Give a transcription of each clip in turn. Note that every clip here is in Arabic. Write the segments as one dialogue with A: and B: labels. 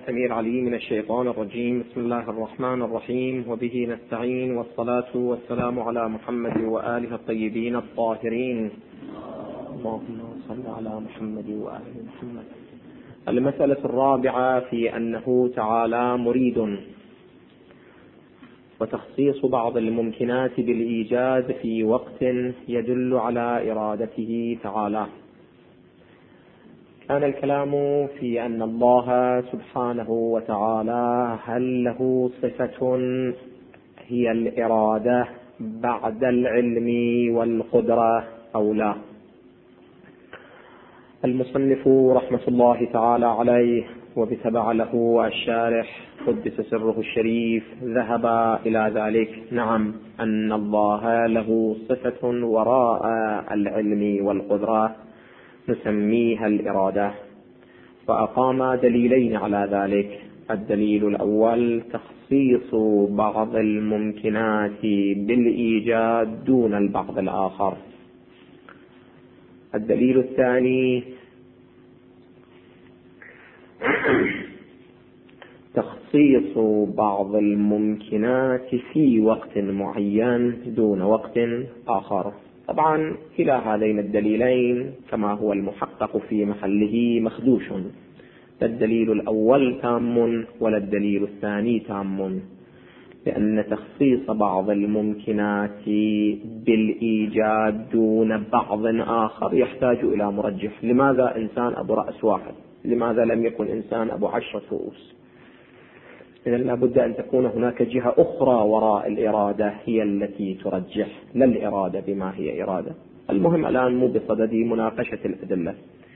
A: السميع العليم من الشيطان الرجيم. بسم الله الرحمن الرحيم، وبه نستعين، والصلاة والسلام على محمد وآله الطيبين الطاهرين. اللهم صل على محمد وآل محمد. المسألة الرابعة في أنه تعالى مريد، وتخصيص بعض الممكنات بالإيجاد في وقت يدل على إرادته تعالى. كان الكلام في أن الله سبحانه وتعالى هل له صفة هي الإرادة بعد العلم والقدرة أو لا. المصنف رحمة الله تعالى عليه وبتبع له الشارح قدس سره الشريف ذهب إلى ذلك، نعم، أن الله له صفة وراء العلم والقدرة نسميها الإرادة، فأقام دليلين على ذلك. الدليل الأول تخصيص بعض الممكنات بالإيجاد دون البعض الآخر. الدليل الثاني تخصيص بعض الممكنات في وقت معين دون وقت آخر. طبعا كلا هذين الدليلين كما هو المحقق في محله مخدوش، لا الدليل الأول تام ولا الدليل الثاني تام، لأن تخصيص بعض الممكنات بالإيجاد دون بعض آخر يحتاج إلى مرجح. لماذا إنسان أبو رأس واحد؟ لماذا لم يكن إنسان أبو 10 رؤوس؟ إذن لابد أن تكون هناك جهة أخرى وراء الإرادة هي التي ترجح، لا الإرادة بما هي إرادة. المهم الآن مو بصدد مناقشة الأدلة،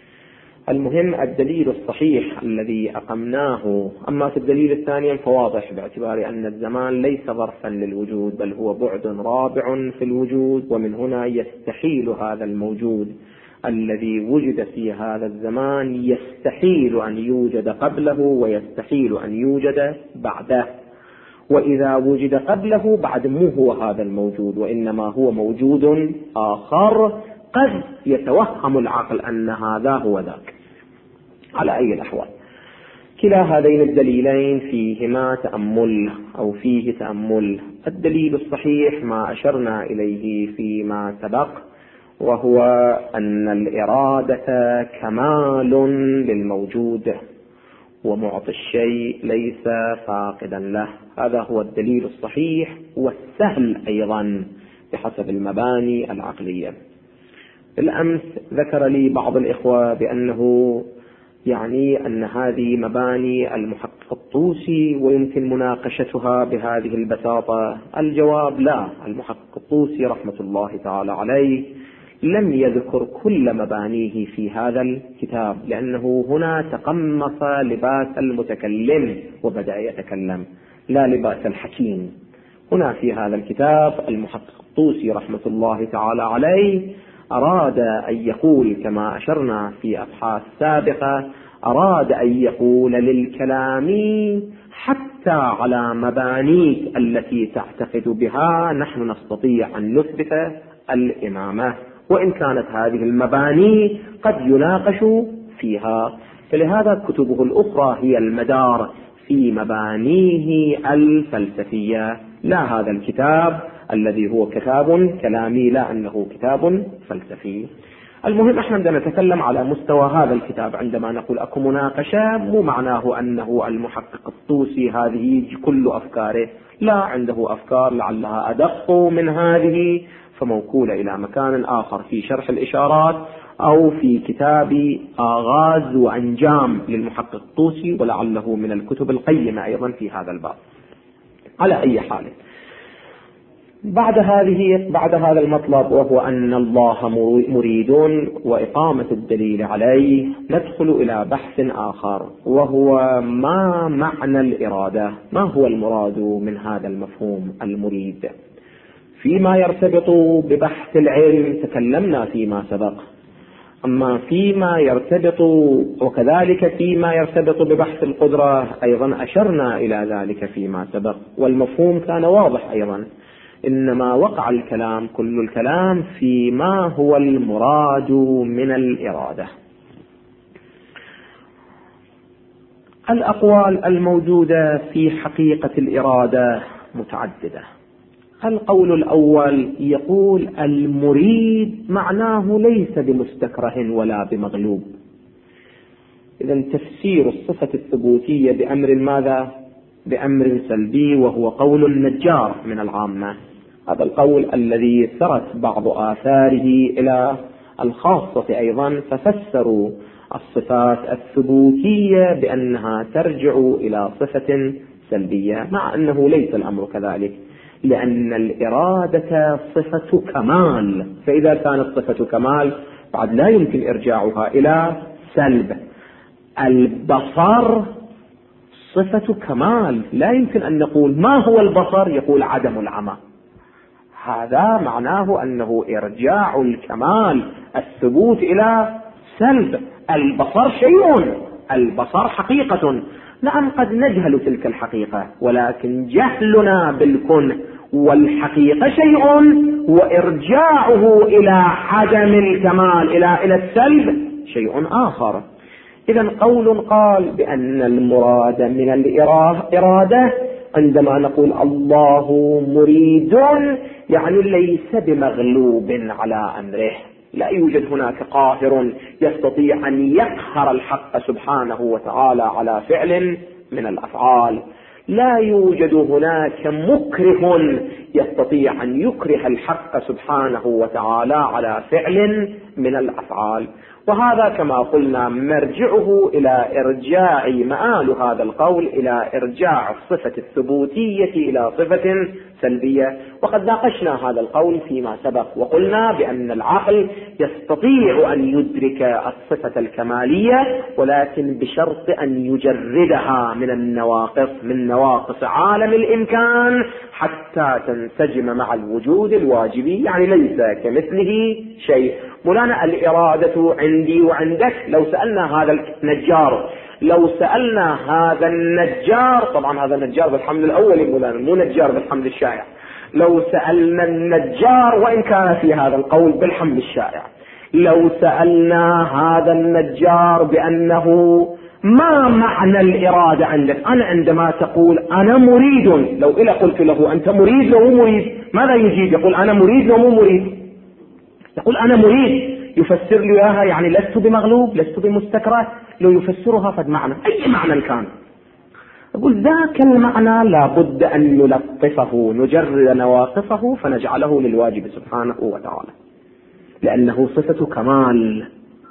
A: المهم الدليل الصحيح الذي أقمناه. أما في الدليل الثاني فواضح، باعتبار أن الزمان ليس ظرفا للوجود بل هو بعد رابع في الوجود، ومن هنا يستحيل هذا الموجود الذي وجد في هذا الزمان يستحيل أن يوجد قبله ويستحيل أن يوجد بعده. وإذا وجد قبله بعد مو هو هذا الموجود، وإنما هو موجود آخر قد يتوهم العقل أن هذا هو ذاك. على أي الأحوال كلا هذين الدليلين فيهما تأمل أو فيه تأمل. الدليل الصحيح ما أشرنا إليه فيما سبق، وهو أن الإرادة كمال للموجود، ومعطي الشيء ليس فاقدا له. هذا هو الدليل الصحيح والسهل أيضا بحسب المباني العقلية. بالأمس ذكر لي بعض الإخوة بأنه يعني أن هذه مباني المحقق الطوسي ويمكن مناقشتها بهذه البساطة. الجواب لا، المحقق الطوسي رحمة الله تعالى عليه لم يذكر كل مبانيه في هذا الكتاب، لأنه هنا تقمص لباس المتكلم وبدأ يتكلم، لا لباس الحكيم. هنا في هذا الكتاب المحقق الطوسي رحمة الله تعالى عليه أراد أن يقول كما أشرنا في أبحاث سابقة، أراد أن يقول للكلام حتى على مبانيك التي تعتقد بها نحن نستطيع أن نثبت الإمامة، وإن كانت هذه المباني قد يناقش فيها. فلهذا كتبه الأخرى هي المدار في مبانيه الفلسفية، لا هذا الكتاب الذي هو كتاب كلامي، لا أنه كتاب فلسفي. المهم احنا بدنا نتكلم على مستوى هذا الكتاب. عندما نقول أكو مناقشة مو معناه أنه المحقق الطوسي هذه كل أفكاره، لا، عنده أفكار لعلها أدق من هذه فموكولة إلى مكان آخر في شرح الإشارات أو في كتاب آغاز وأنجام للمحقق الطوسي، ولعله من الكتب القيمة أيضا في هذا الباب. على أي حال، بعد هذا المطلب وهو أن الله مريد وإقامة الدليل عليه، ندخل إلى بحث آخر، وهو ما معنى الإرادة، ما هو المراد من هذا المفهوم المريد. فيما يرتبط ببحث العلم تكلمنا فيما سبق، أما فيما يرتبط وكذلك فيما يرتبط ببحث القدرة أيضا أشرنا إلى ذلك فيما سبق، والمفهوم كان واضح أيضا. إنما وقع الكلام كل الكلام فيما هو المراد من الإرادة. الأقوال الموجودة في حقيقة الإرادة متعددة. القول الأول يقول المريد معناه ليس بمستكره ولا بمغلوب. إذن تفسير الصفة الثبوتية بأمر ماذا؟ بأمر سلبي، وهو قول النجار من العامة. هذا القول الذي سرت بعض آثاره إلى الخاصة أيضا، ففسروا الصفات الثبوتية بأنها ترجع إلى صفة سلبية، مع أنه ليس الأمر كذلك، لأن الإرادة صفة كمال، فإذا كانت صفة كمال بعد لا يمكن إرجاعها إلى سلب. البصر صفة كمال، لا يمكن أن نقول ما هو البصر، يقول عدم العمى. هذا معناه أنه إرجاع الكمال الثبوت إلى سلب. البصر شيء، البصر حقيقة، نعم قد نجهل تلك الحقيقة، ولكن جهلنا بالكون والحقيقة شيء، وإرجاعه إلى عدم الكمال إلى السلب شيء آخر. إذن قول قال بأن المراد من الإرادة عندما نقول الله مريد يعني ليس بمغلوب على أمره، لا يوجد هناك قاهر يستطيع أن يقهر الحق سبحانه وتعالى على فعل من الأفعال، لا يوجد هناك مكره يستطيع أن يكره الحق سبحانه وتعالى على فعل من الأفعال. وهذا كما قلنا مرجعه إلى إرجاع مآل هذا القول إلى إرجاع الصفة الثبوتية إلى صفة سلبية. وقد ناقشنا هذا القول فيما سبق، وقلنا بأن العقل يستطيع أن يدرك الصفة الكمالية، ولكن بشرط أن يجردها من النواقص، من نواقص عالم الإمكان، حتى تنسجم مع الوجود الواجبي، يعني ليس كمثله شيء. مولانا الإرادة عندي وعندك، لو سألنا هذا النجار، لو سألنا هذا النجار، طبعا هذا النجار بالحمل الأول مولانا، مو نجار بالحمل الشائع، لو سألنا النجار وإن كان في هذا القول بالحمل الشائع، لو سألنا هذا النجار بأنه ما معنى الإرادة عندك؟ أنا عندما تقول أنا مريد، لو إلا قلت له أنت مريد لو مو مريد، ماذا يجيب؟ يقول أنا مريد لو مو مريد، يقول أنا مريد، يفسر لي إياها يعني لست بمغلوب، لست بمستكره، لو يفسرها فد معنى، أي معنى كان. أقول ذاك المعنى لابد أن نلطفه، نجرد نواقصه فنجعله للواجب سبحانه وتعالى، لأنه صفة كمال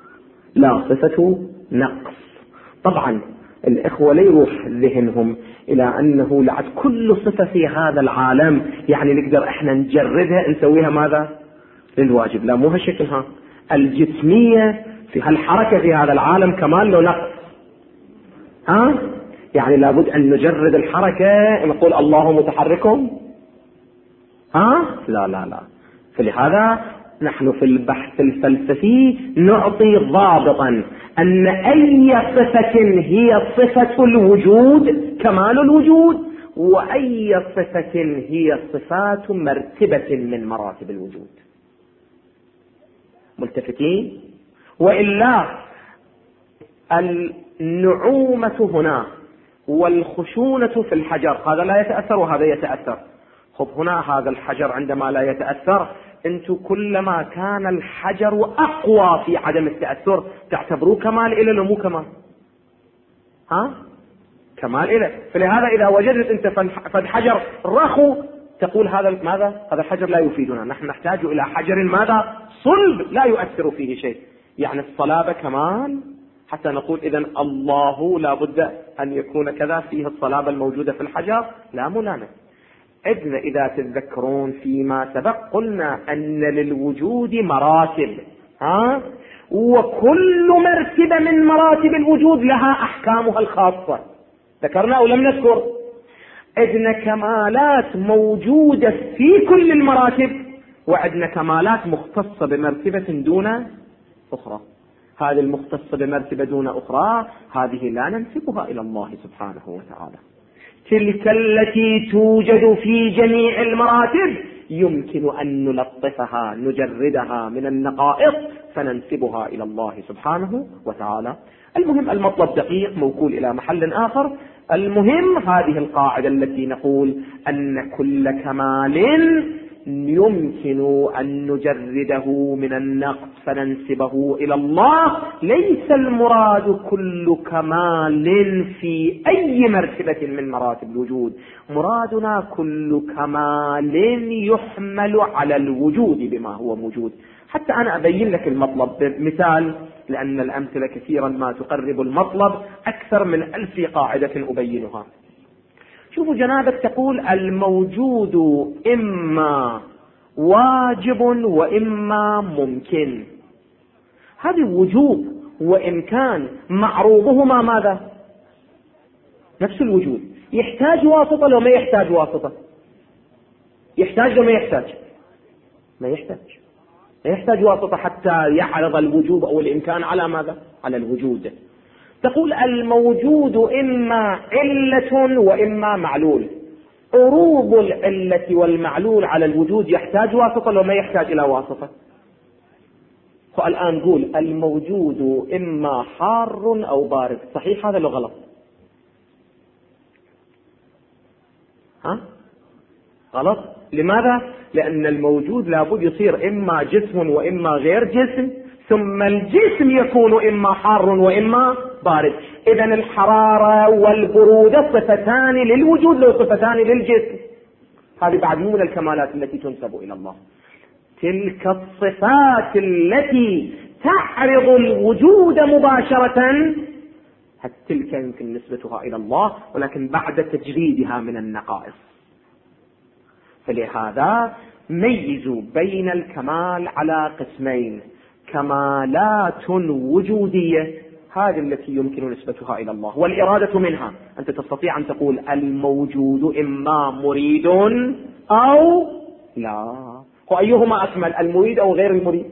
A: لا صفة نقص. طبعا الإخوة لا يروح ذهنهم إلى أنه لعد كل صفة في هذا العالم يعني نقدر إحنا نجردها نسويها ماذا؟ للواجب. لا، مو هالشكلها. الجسمية في هالحركة في هذا العالم كمال لو نقص، يعني لابد أن نجرد الحركة نقول الله متحرك، لا لا لا. فلهذا نحن في البحث الفلسفي نعطي ضابطا أن أي صفة هي صفة الوجود كمال الوجود، وأي صفة هي صفات مرتبة من مراتب الوجود. ملتفتين؟ وإلا النعومة هنا والخشونة في الحجر، هذا لا يتأثر وهذا يتأثر. خب هنا هذا الحجر عندما لا يتأثر، انتو كلما كان الحجر أقوى في عدم التأثر تعتبروه كمال إلى لو مو كمال؟ كمال إلى. فلهذا إذا وجدت انت فد حجر رخو تقول هذا ماذا؟ هذا الحجر لا يفيدنا، نحن نحتاج إلى حجر ماذا؟ صلب لا يؤثر فيه شيء. يعني الصلابة كمال حتى نقول إذن الله لا بد أن يكون كذا، فيه الصلابة الموجودة في الحجر. لا مولانا، إذا تتذكرون فيما سبق قلنا أن للوجود مراتب، وكل مرتبة من مراتب الوجود لها أحكامها الخاصة، ذكرنا أو لم نذكر؟ عندنا كمالات موجودة في كل المراتب، وعندنا كمالات مختصة بمرتبة دون أخرى. هذه المختصة بمرتبة دون أخرى هذه لا ننسبها إلى الله سبحانه وتعالى. تلك التي توجد في جميع المراتب يمكن أن نلطفها، نجردها من النقائص فننسبها إلى الله سبحانه وتعالى. المهم المطلب دقيق موكول إلى محل آخر. المهم هذه القاعدة التي نقول أن كل كمال يمكن أن نجرده من النقص فننسبه إلى الله. ليس المراد كل كمال في أي مرتبة من مراتب الوجود، مرادنا كل كمال يحمل على الوجود بما هو موجود. حتى أنا أبين لك المطلب بمثال، لأن الأمثلة كثيرا ما تقرب المطلب أكثر من 1000 قاعدة أبينها. شوفوا جنابك تقول الموجود إما واجب وإما ممكن. هذه وجوب وإمكان معروضهما ماذا؟ نفس الوجود. يحتاج واسطة لو ما يحتاج واسطة؟ يحتاج لو ما يحتاج؟ ما يحتاج واسطة حتى يعرض الوجوب أو الإمكان على ماذا؟ على الوجود. تقول الموجود إما علة وإما معلول. عروض العلة والمعلول على الوجود يحتاج واسطة لو ما يحتاج إلى واسطة؟ فالآن نقول الموجود إما حار أو بارد، صحيح هذا لو غلط؟ غلط. لماذا؟ لأن الموجود لابد يصير إما جسم وإما غير جسم، ثم الجسم يكون إما حار وإما بارد. إذن الحرارة والبرودة صفتان للوجود لو صفتان للجسم. هذه بعد مو من الكمالات التي تنسب إلى الله. تلك الصفات التي تعرض الوجود مباشرة تلك يمكن نسبتها إلى الله، ولكن بعد تجريدها من النقائص. فلهذا ميزوا بين الكمال على قسمين: كمالات وجودية، هذه التي يمكن نسبتها إلى الله، والإرادة منها. أنت تستطيع أن تقول الموجود إما مريد أو لا، وأيهما أكمل، المريد أو غير المريد؟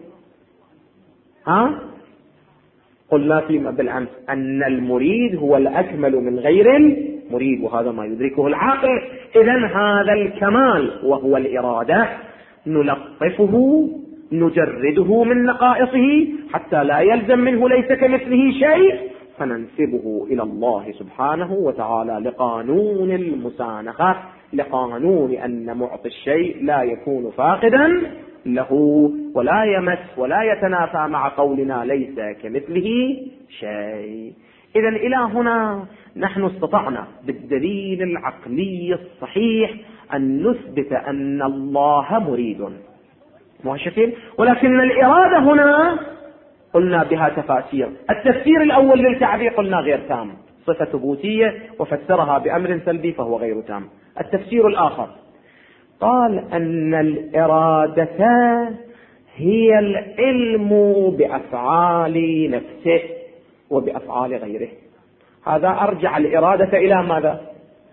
A: قلنا فيما بالأمس أن المريد هو الأكمل من غير المريد، وهذا ما يدركه العاقل. إذن هذا الكمال وهو الإرادة نلطفه نجرده من نقائصه حتى لا يلزم منه ليس كمثله شيء، فننسبه إلى الله سبحانه وتعالى لقانون المسانخة، لقانون أن معطي الشيء لا يكون فاقدا له ولا يمس ولا يتنافى مع قولنا ليس كمثله شيء. إذن إلى هنا نحن استطعنا بالدليل العقلي الصحيح أن نثبت أن الله مريد مهشفين، ولكن الإرادة هنا قلنا بها تفاسير. التفسير الأول للتعبير قلنا غير تام، صفة ثبوتية وفسرها بأمر سلبي فهو غير تام. التفسير الآخر قال أن الإرادة هي العلم بأفعال نفسه وبأفعال غيره. هذا أرجع الإرادة إلى ماذا؟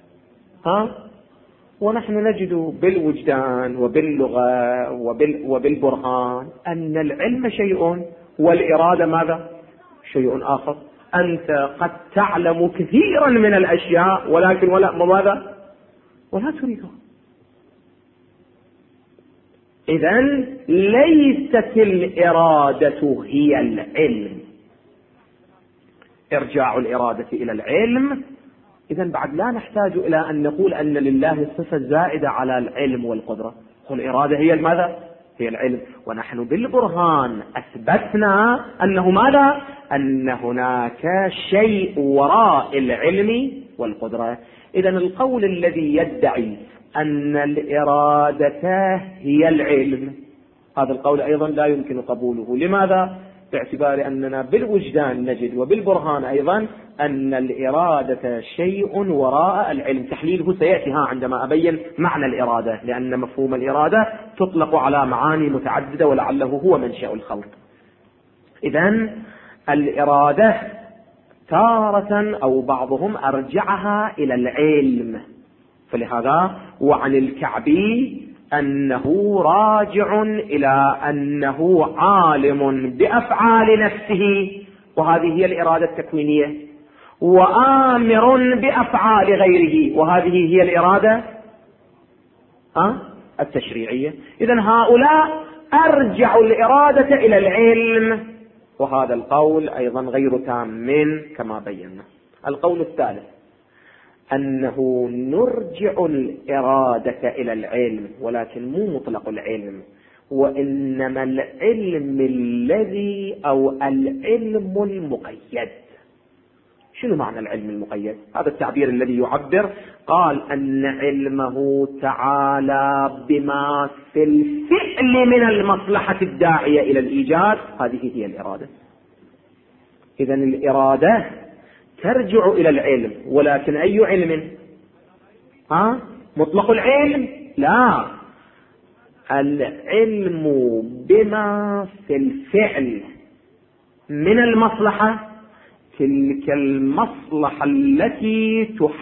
A: ونحن نجد بالوجدان وباللغة وبالبرهان أن العلم شيء والإرادة ماذا؟ شيء آخر. أنت قد تعلم كثيرا من الأشياء ولكن ماذا؟ ولا تريدها. إذن ليست الإرادة هي العلم. إرجاع الإرادة إلى العلم. إذن بعد لا نحتاج إلى أن نقول أن لله صفة زائدة على العلم والقدرة، والإرادة هي ماذا؟ هي العلم. ونحن بالبرهان أثبتنا أنه ماذا؟ أن هناك شيء وراء العلم والقدرة. إذن القول الذي يدعي أن الإرادة هي العلم، هذا القول أيضا لا يمكن قبوله. لماذا؟ باعتبار أننا بالوجدان نجد وبالبرهان أيضا أن الإرادة شيء وراء العلم. تحليله سيأتي عندما أبين معنى الإرادة، لأن مفهوم الإرادة تطلق على معاني متعددة ولعله هو منشأ الخلق. إذن الإرادة تارة أو بعضهم أرجعها إلى العلم. فلهذا وعن الكعبي أنه راجع إلى أنه عالم بأفعال نفسه، وهذه هي الإرادة التكوينية، وآمر بأفعال غيره، وهذه هي الإرادة التشريعية. إذن هؤلاء أرجعوا الإرادة إلى العلم، وهذا القول أيضا غير تام كما بينا. القول الثالث أنه نرجع الإرادة إلى العلم، ولكن مو مطلق العلم، وإنما العلم الذي أو العلم المقيد. شنو معنى العلم المقيد؟ هذا التعبير الذي يعبر، قال أن علمه تعالى بما في الفعل من المصلحة الداعية إلى الإيجاد، هذه هي الإرادة. إذن الإرادة ترجع إلى العلم، ولكن أي علم؟ مطلق العلم؟ لا، العلم بما في الفعل من المصلحة، تلك المصلحة التي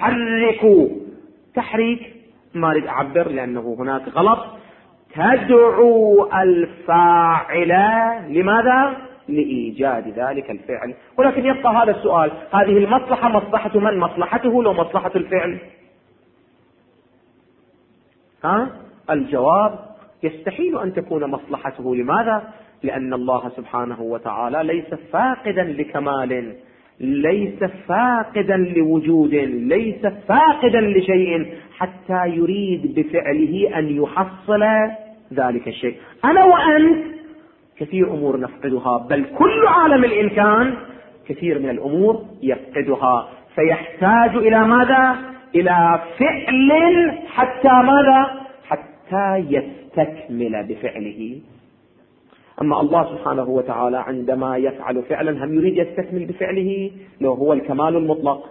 A: تحريك ما أريد أعبر لأنه هناك غلط، تدعو الفاعل لماذا؟ لإيجاد ذلك الفعل. ولكن يبقى هذا السؤال، هذه المصلحة مصلحة من؟ مصلحته لو مصلحة الفعل؟ الجواب يستحيل أن تكون مصلحته. لماذا؟ لأن الله سبحانه وتعالى ليس فاقدا لكمال، ليس فاقدا لوجود، ليس فاقدا لشيء حتى يريد بفعله أن يحصل ذلك الشيء. أنا وأنت كثير أمور نفقدها، بل كل عالم الإمكان كثير من الأمور يفقدها، فيحتاج إلى ماذا؟ إلى فعل حتى ماذا؟ حتى يستكمل بفعله. أما الله سبحانه وتعالى عندما يفعل فعلا هم يريد يستكمل بفعله، لو هو الكمال المطلق.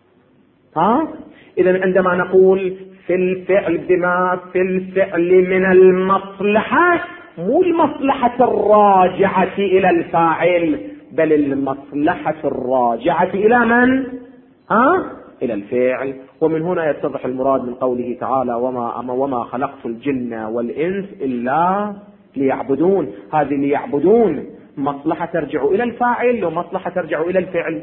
A: إذن عندما نقول في الفعل بما في الفعل من المصلحة، مو المصلحة الراجعة إلى الفاعل، بل المصلحة الراجعة إلى من؟ إلى الفعل. ومن هنا يتضح المراد من قوله تعالى وما خلقت الجن والإنس إلا ليعبدون. هذه ليعبدون مصلحة ترجع إلى الفاعل ومصلحة ترجع إلى الفعل.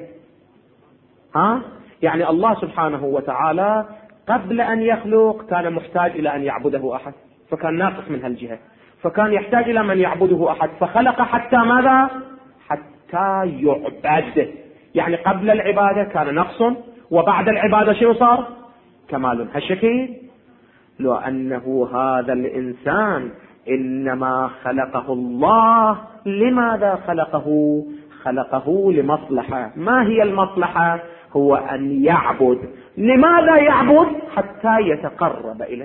A: يعني الله سبحانه وتعالى قبل أن يخلق كان محتاج إلى أن يعبده أحد، فكان ناقص من هالجهة، فكان يحتاج إلى من يعبده أحد، فخلق حتى ماذا؟ حتى يعبد. يعني قبل العبادة كان نقص، وبعد العبادة شنو صار؟ كمال. هالشكل لو أنه هذا الإنسان إنما خلقه الله، لماذا خلقه؟ خلقه لمصلحة. ما هي المصلحة؟ هو أن يعبد. لماذا يعبد؟ حتى يتقرب إليه.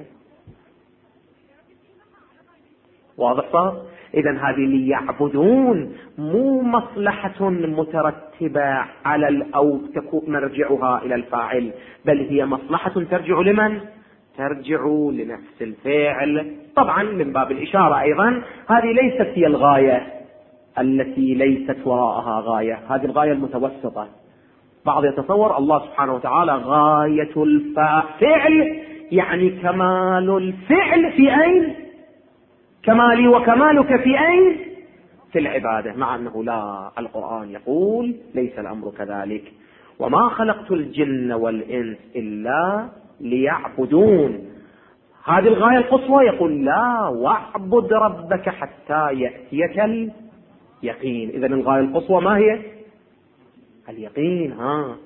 A: واضح صار؟ إذن هذه ليعبدون مو مصلحة مترتبة على أو تكون مرجعها إلى الفاعل، بل هي مصلحة ترجع لمن؟ ترجع لنفس الفعل. طبعا من باب الإشارة أيضا، هذه ليست هي الغاية التي ليست وراءها غاية، هذه الغاية المتوسطة. بعض يتصور الله سبحانه وتعالى غاية الفعل يعني كمال الفعل في أين؟ كمالي وكمالك في أين؟ في العبادة، مع أنه لا، القرآن يقول ليس الأمر كذلك. وما خلقت الجن والإنس إلا ليعبدون، هذه الغاية القصوى. يقول لا، واعبد ربك حتى يأتيك اليقين. إذن الغاية القصوى ما هي؟ اليقين.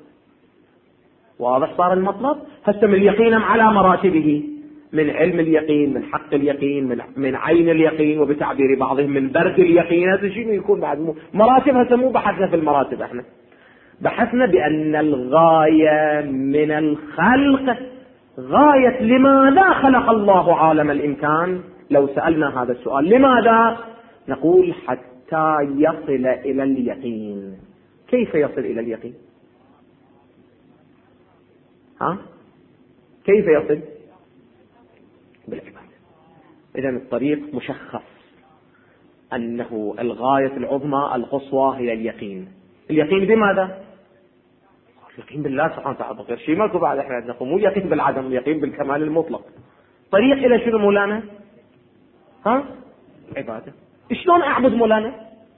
A: واضح صار المطلب؟ هسه من اليقين على مراتبه، من علم اليقين، من حق اليقين، من عين اليقين، وبتعبير بعضهم من برد اليقين. هذا شنو يكون بعد؟ مراتب. هسه مو بحثنا في المراتب، احنا بحثنا بأن الغاية من الخلق غاية لماذا خلق الله عالم الإمكان. لو سألنا هذا السؤال لماذا، نقول حتى يصل إلى اليقين. كيف يصل إلى اليقين؟ كيف يصل؟ بالعبادة. إذن الطريق مشخص أنه الغاية العظمى القصوى هي اليقين. اليقين بماذا؟ اليقين بالله سبحانه وتعالى، غير شيء ماكو بعد. احنا نقول مو يقين بالعدم، اليقين بالكمال المطلق. طريق إلى شنو مولانا؟ عبادة. شلون أعبد مولانا؟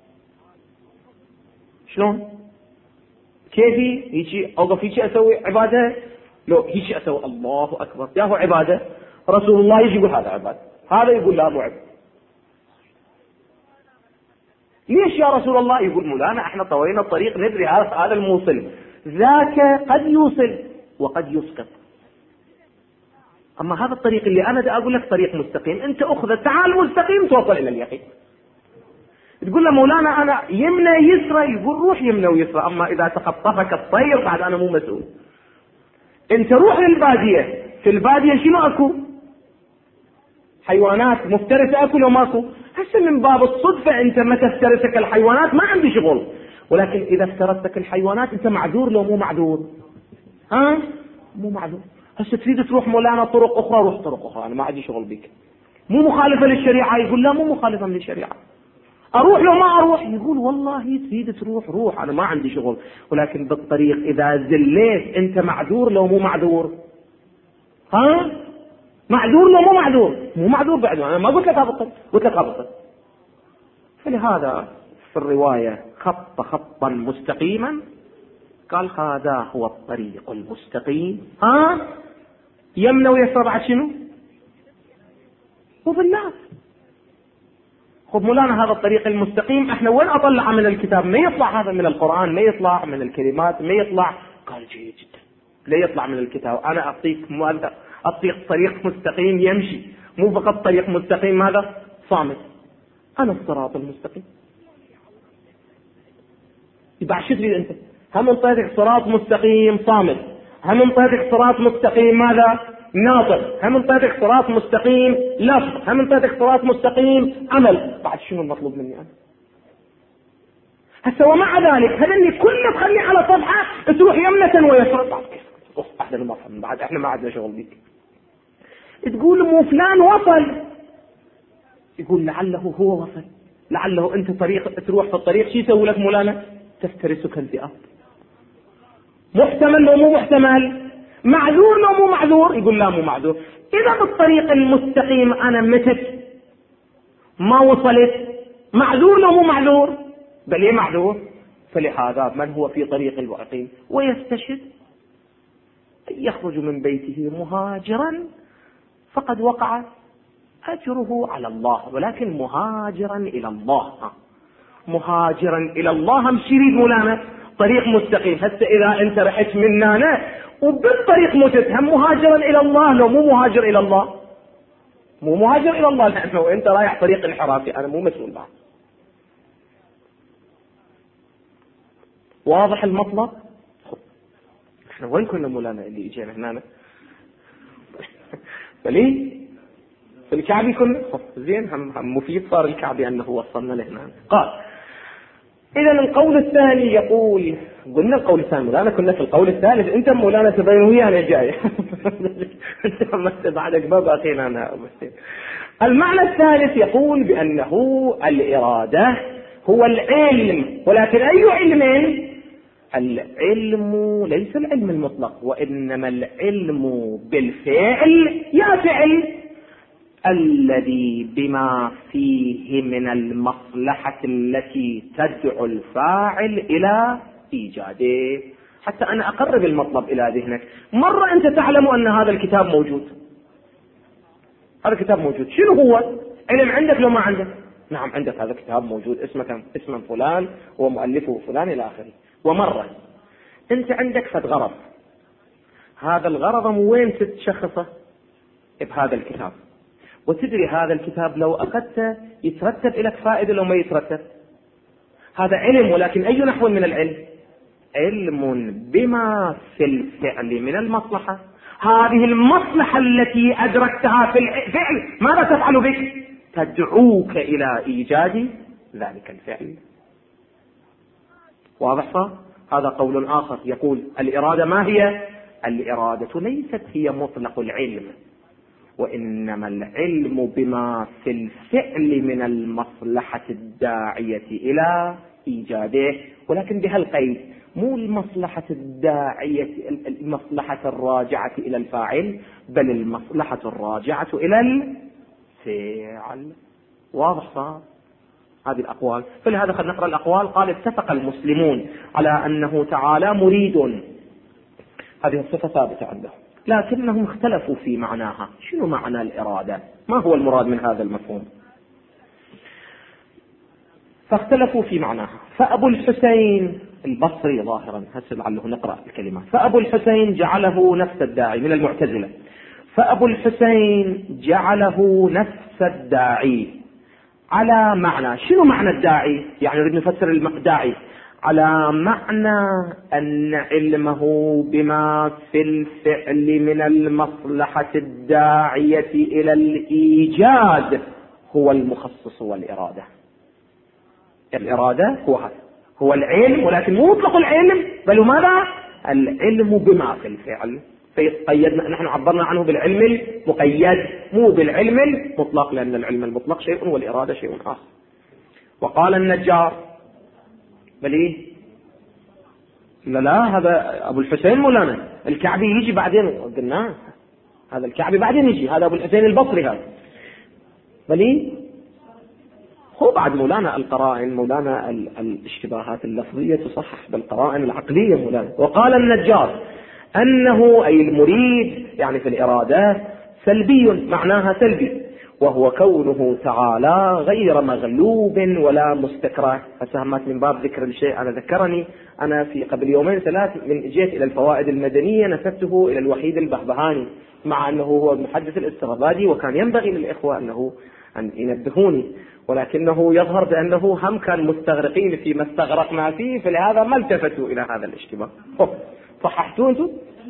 A: شلون؟ كيفي؟ هيك أوقف هيك أسوي عبادة؟ لو هيك أسوي الله أكبر يا هو عبادة؟ رسول الله يجي يقول هذا عبادة، هذا يقول لا مو عبادة. ليش يا رسول الله؟ يقول مولانا احنا طوينا الطريق ندري هذا الموصل، ذاك قد يوصل وقد يسقط. اما هذا الطريق اللي انا اقول لك طريق مستقيم، انت اخذ تعال مستقيم توصل الى اليقين. تقول له مولانا انا يمنى يسرى، يقول روح يمنى ويسرى، اما اذا تخطفك الطير بعد انا مو مسؤول. انت روح للبادية، في البادية شنو اكو؟ حيوانات مفترسة اكو لو ماكو؟ هسه من باب الصدفة انت ما تفترسك الحيوانات ما عندي شغل، ولكن اذا افترستك الحيوانات انت معذور لو مو معذور؟ مو معذور. هسه تريد تروح مولانا طرق اخرى، روح طرق اخرى، انا ما عندي شغل بك. مو مخالفة للشريعة؟ يقول لا مو مخالفة للشريعة. اروح لو ما اروح؟ يقول والله تريد تروح روح، انا ما عندي شغل، ولكن بالطريق اذا زليت انت معذور لو مو معذور؟ معذور لو مو معذور؟ مو معذور بعد، انا ما قلت لك هبط، قلت لك هبط. فلهذا في الرواية خط خطا مستقيما، قال هذا هو الطريق المستقيم. يمنى ويسرى بعد شنو؟ وبالله. خذ مولانا هذا الطريق المستقيم احنا وين اطلع من الكتاب؟ ما يطلع هذا من القرآن، ما يطلع من الكلمات، ما يطلع. قال جيد جدا، لا يطلع من الكتاب. انا اعطيك طريق مستقيم يمشي، مو فقط طريق مستقيم هذا صامت. انا الصراط المستقيم. يبقى شو تريد انت؟ هم انطيتك صراط مستقيم صامت، هم انطيتك صراط مستقيم ماذا؟ ناطق، هم انطيتك صراط مستقيم لفظ، هم انطيتك صراط مستقيم عمل. بعد شنو المطلوب مني انا؟ هسه ومع ذلك هذا اللي كله تخلي على صفحه تروح يمنة ويسرى. بعد كيف؟ احنا المفهوم بعد احنا ما عندنا شغل بيك. تقول مو فلان وصل، يقول لعله هو وصل، لعله انت طريق تروح في الطريق شو يسوي لك مولانا؟ تفترسك الذئاب. محتمل لو مو محتمل؟ معذور لو مو معذور؟ يقول لا مو معذور. اذا بالطريق المستقيم انا متت ما وصلت، معذور لو مو معذور؟ بل ايه معذور. فلهذا من هو في طريق الواقين ويستشهد يخرج من بيته مهاجرا فقد وقع اجره على الله، ولكن مهاجرا الى الله. مهاجرا الى الله مش يريد مولانا طريق مستقيم. هسه اذا انت رحت مننا وبالطريق متهم مهاجرا الى الله، لو مو مهاجر الى الله؟ مو مهاجر الى الله، لانه انت رايح طريق انحرافي، انا مو مسؤول معك. واضح المطلب؟ احنا وين كنا مولانا اللي اجينا هنا؟ فليه في الكعبي كنا زين، هم مفيد صار الكعبي انه وصلنا لهنا. قال اذا القول الثاني يقول، قلنا القول الثاني مولانا، كنا في القول الثالث، انت مولانا تبين ويا انا جاي. انت بعدك ما باقينا انا. المعنى الثالث يقول بانه الاراده هو العلم، ولكن اي علم؟ العلم ليس العلم المطلق، وانما العلم بالفعل يا فعل الذي بما فيه من المصلحة التي تدعو الفاعل إلى إيجاده. حتى أنا أقرب المطلب إلى ذهنك. مرة أنت تعلم أن هذا الكتاب موجود، هذا الكتاب موجود، شنو هو؟ علم عندك لو ما عندك؟ نعم عندك، هذا الكتاب موجود، اسم فلان ومؤلفه فلان إلى آخره. ومرة أنت عندك فد غرض، هذا الغرض وين تتشخصه؟ بهذا الكتاب. وتدري هذا الكتاب لو أخذته يترتب لك فائدة لو ما يترتب. هذا علم، ولكن أي نحو من العلم؟ علم بما في الفعل من المصلحة. هذه المصلحة التي أدركتها في الفعل ماذا تفعل بك؟ تدعوك إلى إيجاد ذلك الفعل. واضح صار؟ هذا قول آخر يقول الإرادة ما هي؟ الإرادة ليست هي مطلق العلم، وإنما العلم بما في الفعل من المصلحة الداعية إلى إيجاده، ولكن بهالقيد، مو المصلحة الداعية المصلحة الراجعة إلى الفاعل، بل المصلحة الراجعة إلى الفعل. واضح صار؟ هذه الأقوال. فلهذا خلينا نقرأ الأقوال. قال اتفق المسلمون على أنه تعالى مريد، هذه الصفة ثابتة عندهم، لكنهم اختلفوا في معناها. شنو معنى الإرادة؟ ما هو المراد من هذا المفهوم؟ فاختلفوا في معناها. فأبو الحسين البصري ظاهرا، هسه لعله نقرأ الكلمات. فأبو الحسين جعله نفس الداعي من المعتزلة. فأبو الحسين جعله نفس الداعي على معنى، شنو معنى الداعي؟ يعني نريد نفسر الداعي على معنى أن علمه بما في الفعل من المصلحة الداعية إلى الإيجاد هو المخصص والإرادة. الإرادة هو هذا، هو العلم، ولكن مو مطلق العلم، بل ماذا؟ العلم بما في الفعل. فيقيدنا، نحن عبرنا عنه بالعلم المقيد مو بالعلم المطلق، لأن العلم المطلق شيء والإرادة شيء آخر. وقال النجار بل إيه؟ لا هذا أبو الحسين مولانا، الكعبي يجي بعدين، قلنا هذا الكعبي بعدين يجي، هذا أبو الحسين البصري هذا. بل إيه؟ هو بعد مولانا القرائن، مولانا الاشتباهات اللفظية تصحح بالقرائن العقلية مولانا. وقال النجار أنه أي المريد يعني في الإرادة سلبي، معناها سلبي، وهو كونه تعالى غير مغلوب ولا مستكره. فسهمت من باب ذكر الشيء، أنا ذكرني أنا في قبل يومين ثلاث من جيت إلى الفوائد المدنية نسبته إلى الوحيد البهبهاني، مع أنه هو المحدث الاسترابادي، وكان ينبغي للإخوة أن ينبهوني، ولكنه يظهر بأنه هم كان مستغرقين فيما استغرقنا فيه، فلهذا ما التفتوا إلى هذا الاشتباه. صححتوا أنتم؟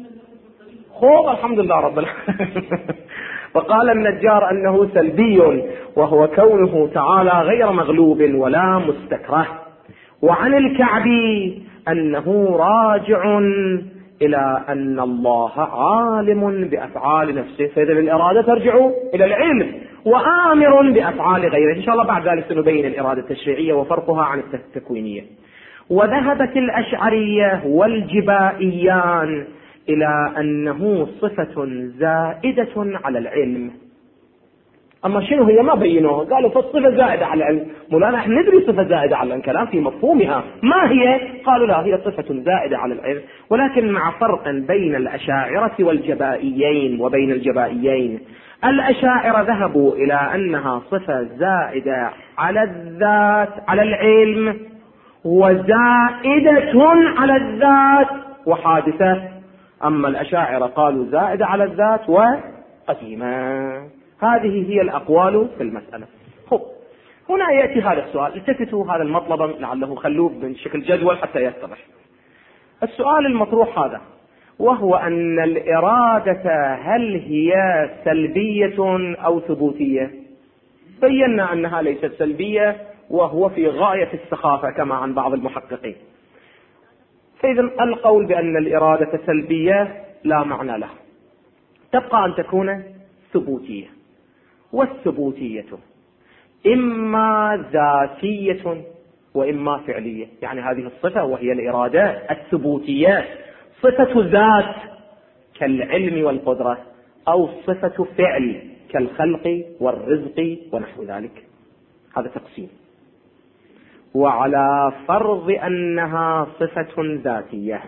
A: الحمد لله رب العالمين. وقال النجار أنه سلبي، وهو كونه تعالى غير مغلوب ولا مستكره. وعن الكعبي أنه راجع إلى أن الله عالم بأفعال نفسه، فإذا الإرادة ترجع إلى العلم، وآمر بأفعال غيره. إن شاء الله بعد ذلك سنبين الإرادة التشريعية وفرقها عن التكوينية. وذهبت الأشعرية والجبائيان إلى أنه صفة زائدة على العلم. أما شنو هي ما بينوها، قالوا فالصفة زائدة على العلم. مولانا احنا ندري صفة زائدة على الكلام في مفهومها، ما هي؟ قالوا لا، هي صفة زائدة على العلم، ولكن مع فرق بين الأشاعرة والجبائيين وبين الجبائيين. الأشاعرة ذهبوا إلى أنها صفة زائدة على الذات على العلم، وزائدة على الذات وحادثة. أما الأشاعرة قالوا زائدة على الذات وقديمة. هذه هي الأقوال في المسألة. هنا يأتي هذا السؤال، التفتوا هذا المطلب لعله خلوه من شكل جدول حتى يتضح. السؤال المطروح هذا، وهو أن الإرادة هل هي سلبية أو ثبوتية؟ بينا أنها ليست سلبية، وهو في غاية السخافة كما عن بعض المحققين. فإذا القول بأن الإرادة سلبية لا معنى له، تبقى أن تكون ثبوتية. والثبوتية إما ذاتية وإما فعلية. يعني هذه الصفة وهي الإرادة الثبوتية صفة ذات كالعلم والقدرة، أو صفة فعل كالخلق والرزق ونحو ذلك. هذا تقسيم. وعلى فرض أنها صفة ذاتية،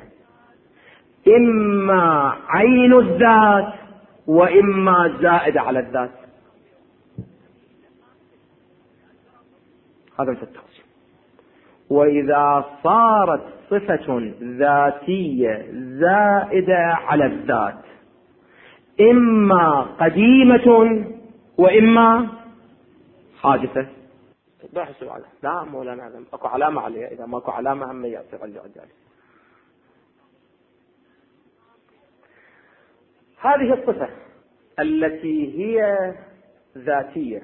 A: إما عين الذات وإما زائد على الذات. هذا التقسيم. وإذا صارت صفة ذاتية زائدة على الذات، إما قديمة وإما حادثة. بحثوا على لا مولانا اكو علامة عليها، إذا ماكو علامة هم يأتي على ذلك. هذه الصفة التي هي ذاتية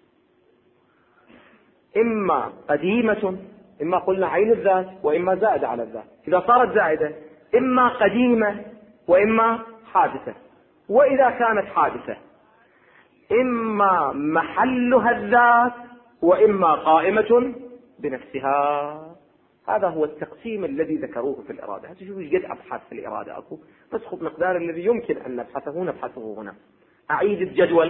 A: إما قديمة، إما قلنا عين الذات وإما زائدة على الذات. إذا صارت زائدة إما قديمة وإما حادثة. وإذا كانت حادثة إما محلها الذات وإما قائمة بنفسها. هذا هو التقسيم الذي ذكروه في الإرادة. شوفوا ايش قد أبحث في الإرادة أكو، بس خذ مقدار الذي يمكن أن نبحثه هنا. أعيد الجدول.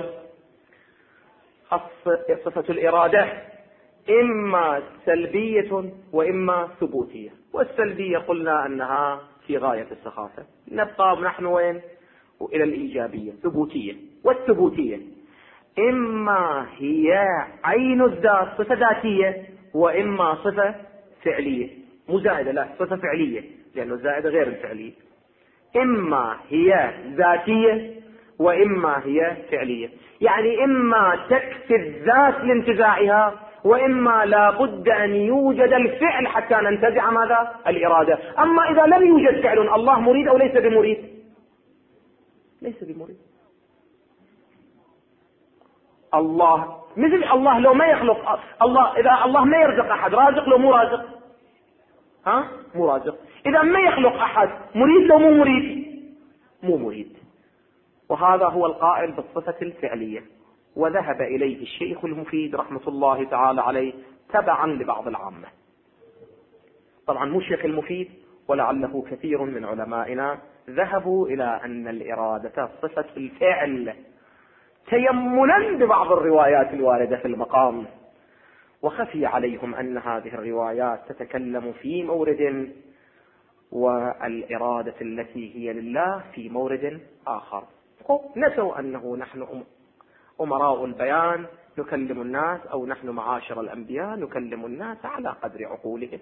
A: صفة الإرادة إما سلبية وإما ثبوتية. والسلبية قلنا أنها في غاية السخافة. نبقى نحن وين؟ إلى الإيجابية ثبوتية. والثبوتية إما هي عين الذات صفة ذاتية، وإما صفة فعلية، مو زائدة، لا، صفة فعلية، لأنه الزائدة غير الفعلية. إما هي ذاتية وإما هي فعلية، يعني إما تكفي الذات لانتزاعها، وإما لا بد أن يوجد الفعل حتى ننتزع ماذا؟ الإرادة. أما إذا لم يوجد فعل، الله مريد أو ليس بمريد؟ ليس بمريد. الله مثل الله لو ما يخلق الله، إذا الله ما يرزق أحد، رازق لو مو رازق؟ مو رازق. إذا ما يخلق أحد، مريد لو مو مريد؟ مو مريد. وهذا هو القائل بالصفة الفعلية، وذهب إليه الشيخ المفيد رحمة الله تعالى عليه تبعا لبعض العامة. طبعا مو الشيخ المفيد، ولعله كثير من علمائنا ذهبوا إلى أن الإرادة صفة الفعل تيمنا ببعض الروايات الواردة في المقام، وخفي عليهم أن هذه الروايات تتكلم في مورد والإرادة التي هي لله في مورد آخر. نسوا أنه نحن أمراء البيان نكلم الناس، أو نحن معاشر الأنبياء نكلم الناس على قدر عقولهم.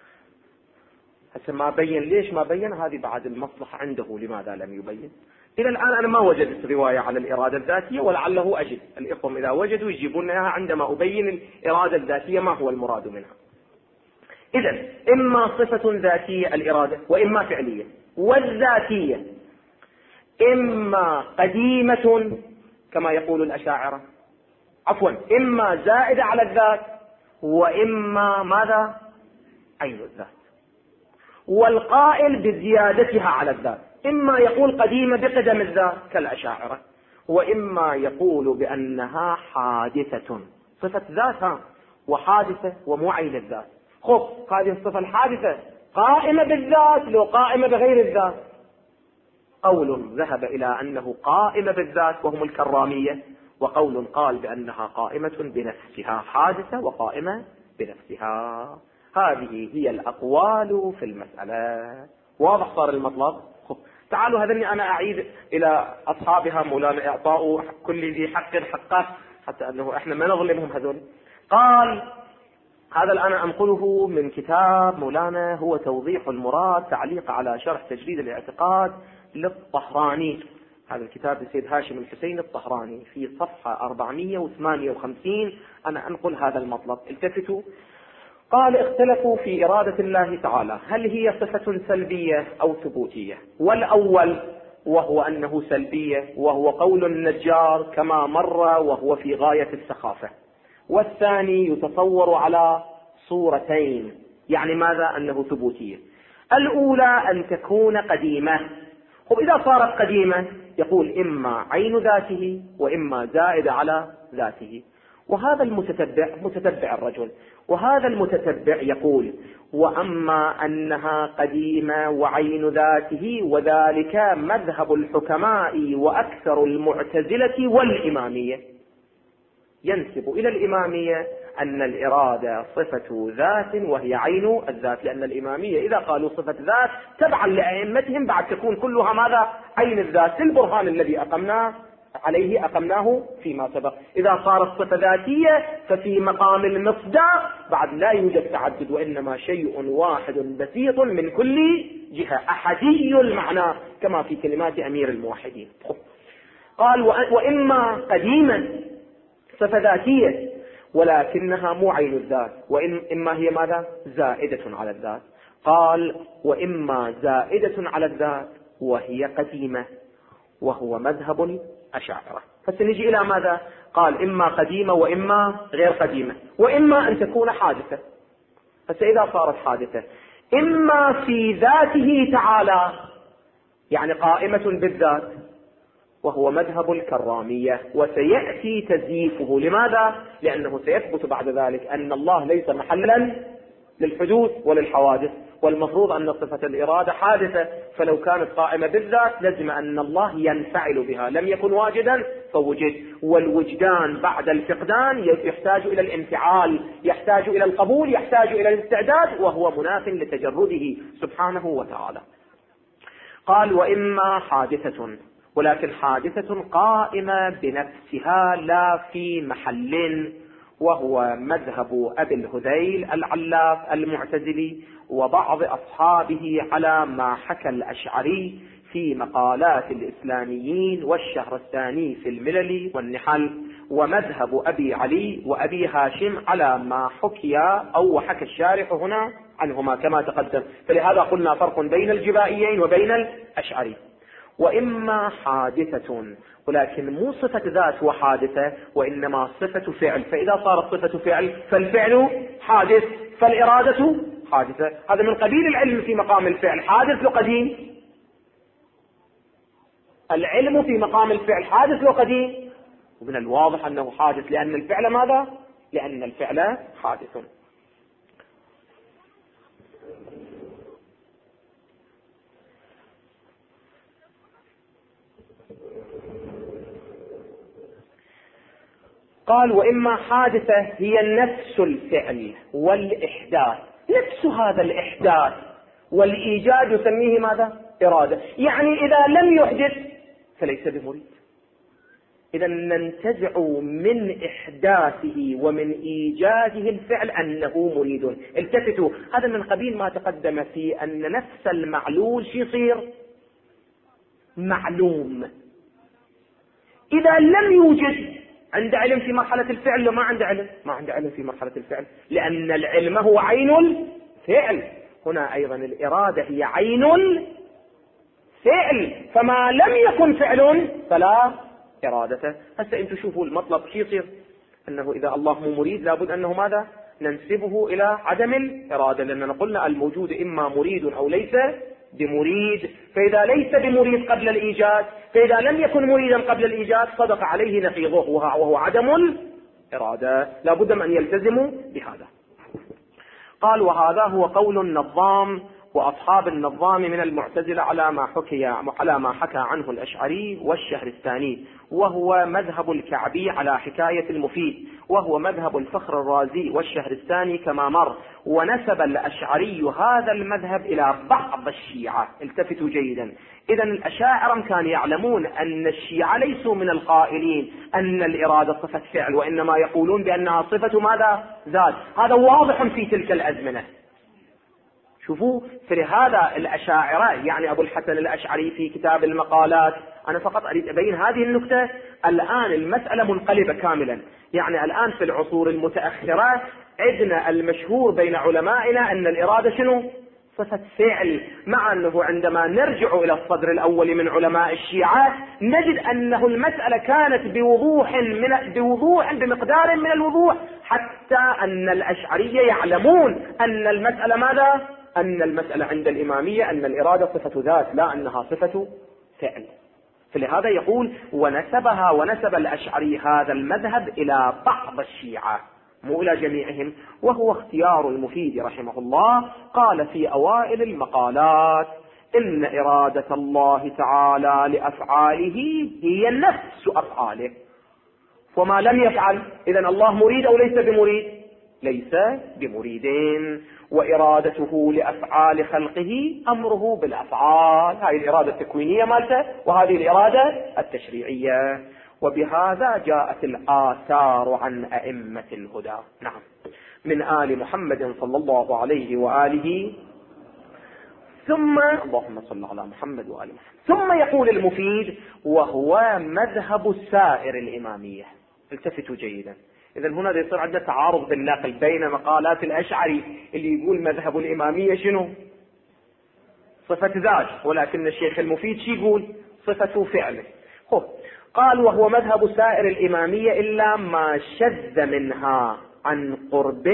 A: هسه ما بين، ليش ما بين؟ هذه بعد المصلحة عنده، لماذا لم يبين؟ إلى الآن أنا ما وجدت رواية على الإرادة الذاتية، ولعله أجد. الإخوة إذا وجدوا يجيبون إياها عندما أبين الإرادة الذاتية ما هو المراد منها. إذن إما صفة ذاتية الإرادة، وإما فعلية. والذاتية إما قديمة كما يقول الأشاعرة، عفوا، إما زائدة على الذات، وإما ماذا؟ عين الذات. والقائل بزيادتها على الذات إما يقول قديمة بقدم الذات كالأشاعرة، وإما يقول بأنها حادثة، صفة ذاتها وحادثة ومو عين الذات. خب هذه الصفة الحادثة قائمة بالذات لو قائمة بغير الذات؟ قول ذهب إلى أنه قائمة بالذات وهم الكرامية، وقول قال بأنها قائمة بنفسها، حادثة وقائمة بنفسها. هذه هي الأقوال في المسألة. واضح صار المطلب؟ تعالوا هذني أنا أعيد إلى أصحابها مولانا إعطاء كل ذي حق حقه، حتى أنه إحنا ما نظلمهم هذول. قال هذا الآن أنقله من كتاب مولانا، هو توضيح المراد، تعليق على شرح تجريد الاعتقاد للطهراني. هذا الكتاب لسيد هاشم الحسين الطهراني في صفحة 458. أنا أنقل هذا المطلب، التفتوا. قال اختلفوا في إرادة الله تعالى، هل هي صفة سلبية أو ثبوتية؟ والأول وهو أنه سلبية، وهو قول النجار كما مر وهو في غاية السخافة. والثاني يتصور على صورتين، يعني ماذا؟ أنه ثبوتية. الأولى أن تكون قديمة، وإذا صارت قديمة يقول إما عين ذاته وإما زائدة على ذاته. وهذا متتبع الرجل، وهذا المتتبع يقول وأما أنها قديمة وعين ذاته، وذلك مذهب الحكماء وأكثر المعتزلة والإمامية. ينسب إلى الإمامية أن الإرادة صفة ذات وهي عين الذات، لأن الإمامية إذا قالوا صفة ذات تبعا لأئمتهم بعد تكون كلها ماذا؟ عين الذات. البرهان الذي أقمناه فيما سبق. إذا صارت صفة ذاتية ففي مقام المصداق بعد لا يوجد تعدد، وإنما شيء واحد بسيط من كل جهة، أحدي المعنى كما في كلمات أمير الموحدين. قال وإما قديما صفة ذاتية ولكنها مو عين الذات، وإما هي ماذا؟ زائدة على الذات. قال وإما زائدة على الذات وهي قديمة، وهو مذهب الأشاعرة. فسنجي إلى ماذا؟ قال إما قديمة وإما غير قديمة، وإما أن تكون حادثة. فإذا صارت حادثة إما في ذاته تعالى، يعني قائمة بالذات، وهو مذهب الكرامية، وسيأتي تزييفه. لماذا؟ لأنه سيثبت بعد ذلك أن الله ليس محلا للحدوث وللحوادث، والمفروض أن صفة الإرادة حادثة، فلو كانت قائمة بالذات لزم أن الله ينفعل بها، لم يكن واجدا فوجد. والوجدان بعد الفقدان يحتاج إلى الانفعال، يحتاج إلى القبول، يحتاج إلى الاستعداد، وهو مناف لتجرده سبحانه وتعالى. قال وإما حادثة، ولكن حادثة قائمة بنفسها لا في محل، وهو مذهب أبي الهذيل العلاف المعتزلي وبعض أصحابه على ما حكى الأشعري في مقالات الإسلاميين والشهرستاني في الملل والنحل، ومذهب أبي علي وأبي هاشم على ما حكي أو حكى الشارح هنا عنهما كما تقدم. فلهذا قلنا فرق بين الجبائيين وبين الأشعري. وإما حادثة، ولكن مو صفة ذات وحادثة، وإنما صفة فعل، فإذا صارت صفة فعل فالفعل حادث، فالإرادة حادثة. هذا من قبيل العلم في مقام الفعل، حادث وقديم. العلم في مقام الفعل حادث وقديم، ومن الواضح أنه حادث لأن الفعل ماذا؟ لأن الفعل حادث. قال وإما حادثة هي نفس الفعل والإحداث، نفس هذا الإحداث والإيجاد يسميه ماذا؟ إرادة. يعني إذا لم يحدث فليس بمريد. إذا ننتزع من إحداثه ومن إيجاده الفعل أنه مريد. التفتوا، هذا من قبيل ما تقدم في أن نفس المعلول شي يصير معلوم. إذا لم يوجد، عند علم في مرحلة الفعل وما عند علم؟ ما عند علم في مرحلة الفعل، لأن العلم هو عين الفعل. هنا أيضا الإرادة هي عين الفعل، فما لم يكن فعل فلا إرادة. هسه انتم شوفوا المطلب شي يصير، أنه إذا الله مو مريد لابد أنه ماذا؟ ننسبه إلى عدم الإرادة، لأننا قلنا الموجود إما مريد أو ليس بمريد. فإذا ليس بمريد قبل الإيجاد، فإذا لم يكن مريدا قبل الإيجاد صدق عليه نقيضه وهو عدم الإرادة. لابد من يلتزموا بهذا. قال وهذا هو قول النظام وأصحاب النظام من المعتزلة على ما حكى عنه الأشعري والشهرستاني، وهو مذهب الكعبي على حكاية المفيد، وهو مذهب الفخر الرازي والشهرستاني كما مر. ونسب الأشعري هذا المذهب إلى بعض الشيعة. التفتوا جيدا، إذا الأشاعرة كانوا يعلمون أن الشيعة ليسوا من القائلين أن الإرادة صفة فعل، وإنما يقولون بأنها صفة ماذا؟ ذات. هذا واضح في تلك الأزمنة. شوفوا، فلهذا الأشاعرة يعني أبو الحسن الأشعري في كتاب المقالات، أنا فقط أريد أبين هذه النكتة. الآن المسألة منقلبة كاملا، يعني الآن في العصور المتأخرة عندنا المشهور بين علمائنا أن الإرادة شنو؟ صفة فعل، مع أنه عندما نرجع إلى الصدر الأول من علماء الشيعة نجد أنه المسألة كانت بوضوح بمقدار من الوضوح، حتى أن الأشعرية يعلمون أن المسألة ماذا؟ أن المسألة عند الإمامية أن الإرادة صفة ذات، لا أنها صفة فعل. فلهذا يقول ونسب الأشعري هذا المذهب إلى بعض الشيعة مو إلى جميعهم، وهو اختيار المفيد رحمه الله. قال في أوائل المقالات إن إرادة الله تعالى لأفعاله هي نفس أفعاله، وما لم يفعل إذن الله مريد أو ليس بمريد؟ ليس بمريدين. وإرادته لأفعال خلقه أمره بالأفعال، هذه الإرادة التكوينية مالته، وهذه الإرادة التشريعية. وبهذا جاءت الآثار عن أئمة الهدى، نعم، من آل محمد صلى الله عليه وآله. ثم اللهم صل على محمد وآل محمد. ثم يقول المفيد وهو مذهب سائر الإمامية. التفتوا جيدا، إذا هنا يصير عندنا تعارض بالنقل بين مقالات الأشعري اللي يقول مذهب الإمامية شنو؟ صفة ذات، ولكن الشيخ المفيد شي يقول؟ صفة فعله. قال وهو مذهب سائر الإمامية إلا ما شذ منها عن قرب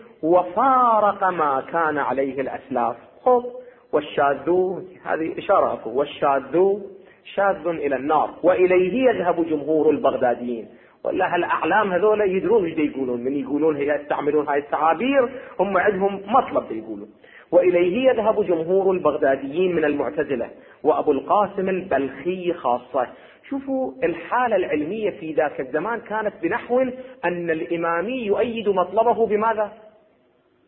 A: وفارق ما كان عليه الأسلاف. والشاذ، هذه إشارة، والشاذ شاذ إلى النار وإليه يذهب جمهور البغداديين. والله الأعلام هذول يدرون ايش يقولون، من يقولون هي يستعملون هاي التعابير هم عندهم مطلب يقولون. وإليه يذهب جمهور البغداديين من المعتزلة وأبو القاسم البلخي خاصة. شوفوا الحالة العلمية في ذاك الزمان كانت بنحو أن الإمامي يؤيد مطلبه بماذا؟